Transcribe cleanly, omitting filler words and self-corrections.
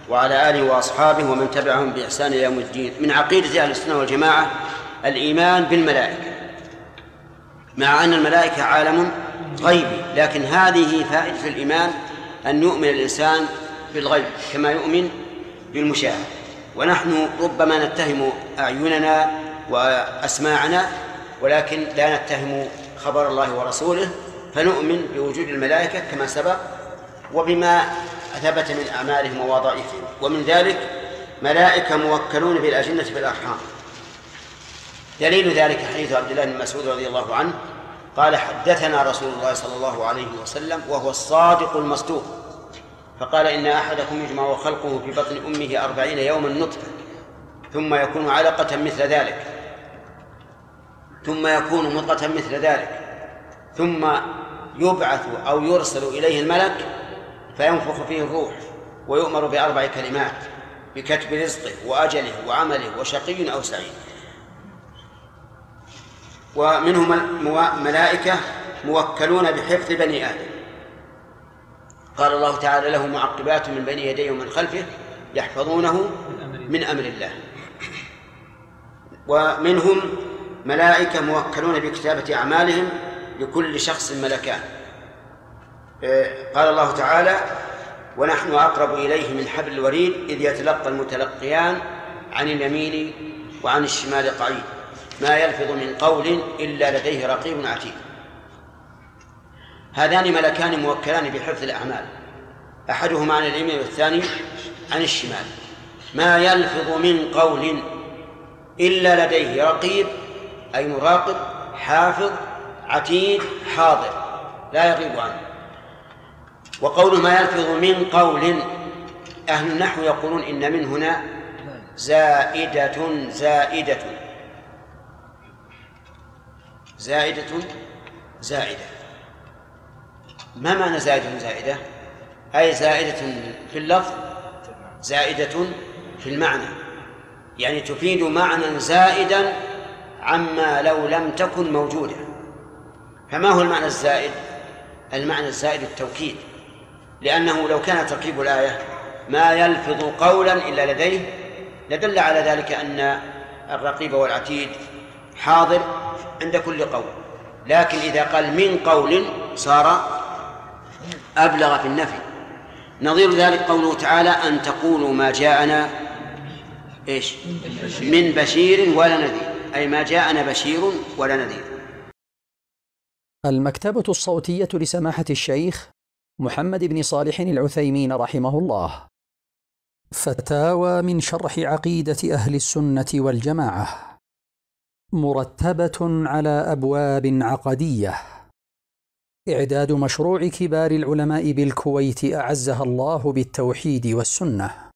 وعلى آله وأصحابه ومن تبعهم بإحسان إلى يوم الدين. من عقيدة أهل السنة والجماعة الإيمان بالملائكة، مع أن الملائكة عالم غيبي، لكن هذه فائدة الإيمان أن يؤمن الإنسان بالغيب كما يؤمن بالمشاهد. ونحن ربما نتهم أعيننا وأسماعنا، ولكن لا نتهم خبر الله ورسوله، فنؤمن بوجود الملائكة كما سبق وبما ثبت من أعمالهم ووظائفهم. ومن ذلك ملائكة موكلون بالأجنة في الأرحام. دليل ذلك حديث عبد الله بن مسعود رضي الله عنه قال: حدثنا رسول الله صلى الله عليه وسلم وهو الصادق المصدوق، فقال: إن أحدكم يجمع خلقه في بطن أمه 40 يوما نطفة، ثم يكون علقة مثل ذلك، ثم يكون مضغة مثل ذلك، ثم يبعث أو يرسل إليه الملك فينفخ فيه الروح، ويؤمر ب4 كلمات: بكتب رزقه وأجله وعمله وشقي أو سعيد. ومنهم ملائكة موكلون بحفظ بني آدم، قال الله تعالى: له معقبات من بين يديه ومن خلفه يحفظونه من أمر الله. ومنهم ملائكة موكلون بكتابة أعمالهم، لكل شخص ملكان. قال الله تعالى: ونحن أقرب إليه من حبل الوريد إذ يتلقى المتلقيان عن اليمين وعن الشمال قعيد ما يلفظ من قول إلا لديه رقيب عتيد. هذان ملكان موكلان بحفظ الأعمال، أحدهما عن اليمين والثاني عن الشمال. ما يلفظ من قول إلا لديه رقيب أي مراقب، حافظ، عتيد، حاضر لا يغيب عنه. وقول ما يلفظ من قول، أهل النحو يقولون إن من هنا زائدة زائدة. ما معنى زائدة؟ أي زائدة في اللفظ، زائدة في المعنى، يعني تفيد معنى زائدا عما لو لم تكن موجودة. فما هو المعنى الزائد؟ المعنى الزائد التوكيد، لأنه لو كان تركيب الآية ما يلفظ قولا إلا لديه لدل على ذلك أن الرقيب والعتيد حاضر عند كل قول، لكن إذا قال من قول صار أبلغ في النفي. نظير ذلك قوله تعالى: أن تقولوا ما جاءنا من بشير ولا نذير، أي ما جاءنا بشير ولا نذير. المكتبة الصوتية لسماحة الشيخ محمد بن صالح العثيمين رحمه الله. فتاوى من شرح عقيدة أهل السنة والجماعة، مرتبة على أبواب عقدية. إعداد مشروع كبار العلماء بالكويت أعزها الله بالتوحيد والسنة.